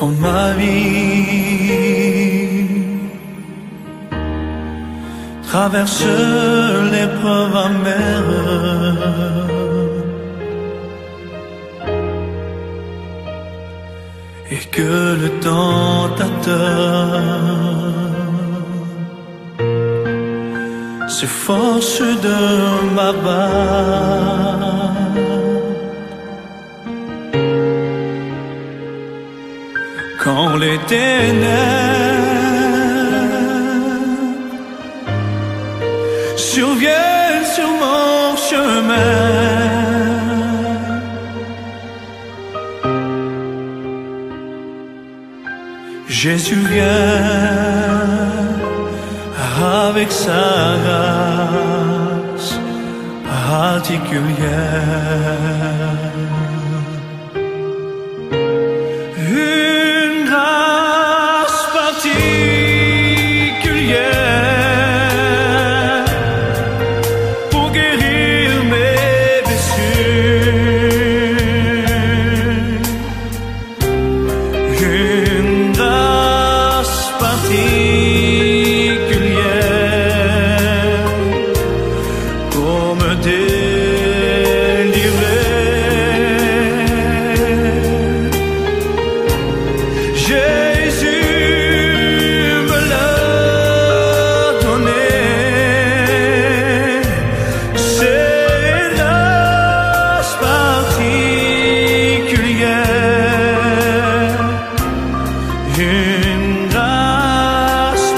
dans ma vie. Traverse l'épreuve amère, et que le tentateur s'efforce de m'abattre. Quand les ténèbres surviennent sur mon chemin, Jésus vient avec sa grâce particulière. Une grâce particulière pour guérir mes blessures. Une grâce particulière pour me Jésus me l'a donné, c'est une grâce particulière, une grâce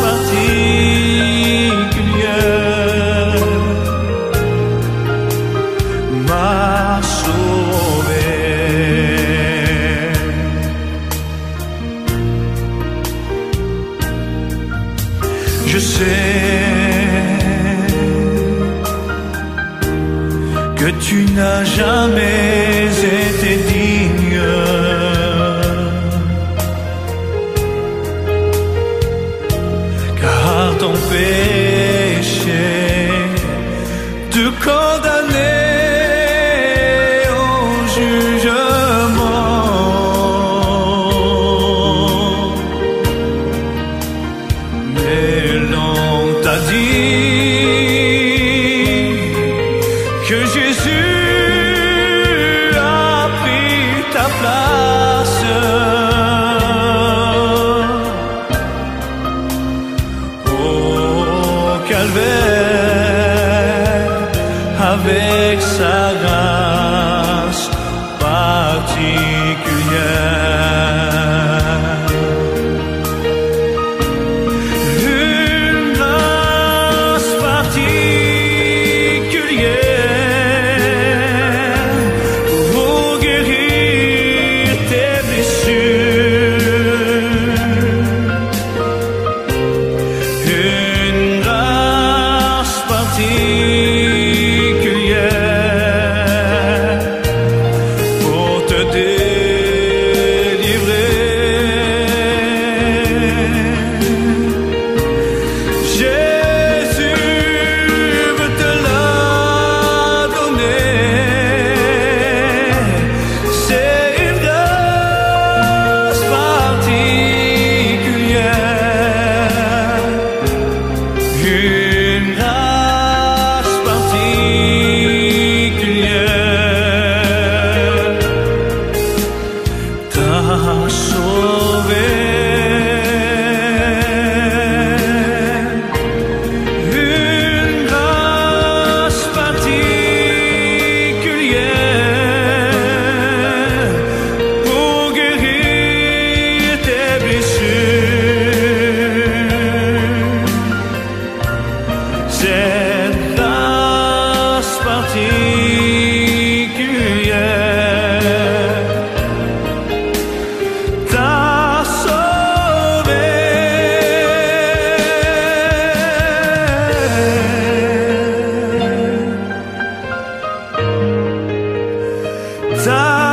particulière m'a sauvé. Je sais que tu n'as jamais été digne, car ton péché te condamnait au jugement. Mais l'on t'a dit que Jésus a pris ta place. Au calvaire, avec sa grâce particulière. Une grâce particulière pour guérir tes blessures. Une grâce particulière pour te délivrer. Jésus veut te la donner, c'est une grâce particulière, une grâce particulière t'a sauvé. Une grâce particulière pour guérir tes blessures. Cette grâce particulière t'a sauvé. T'a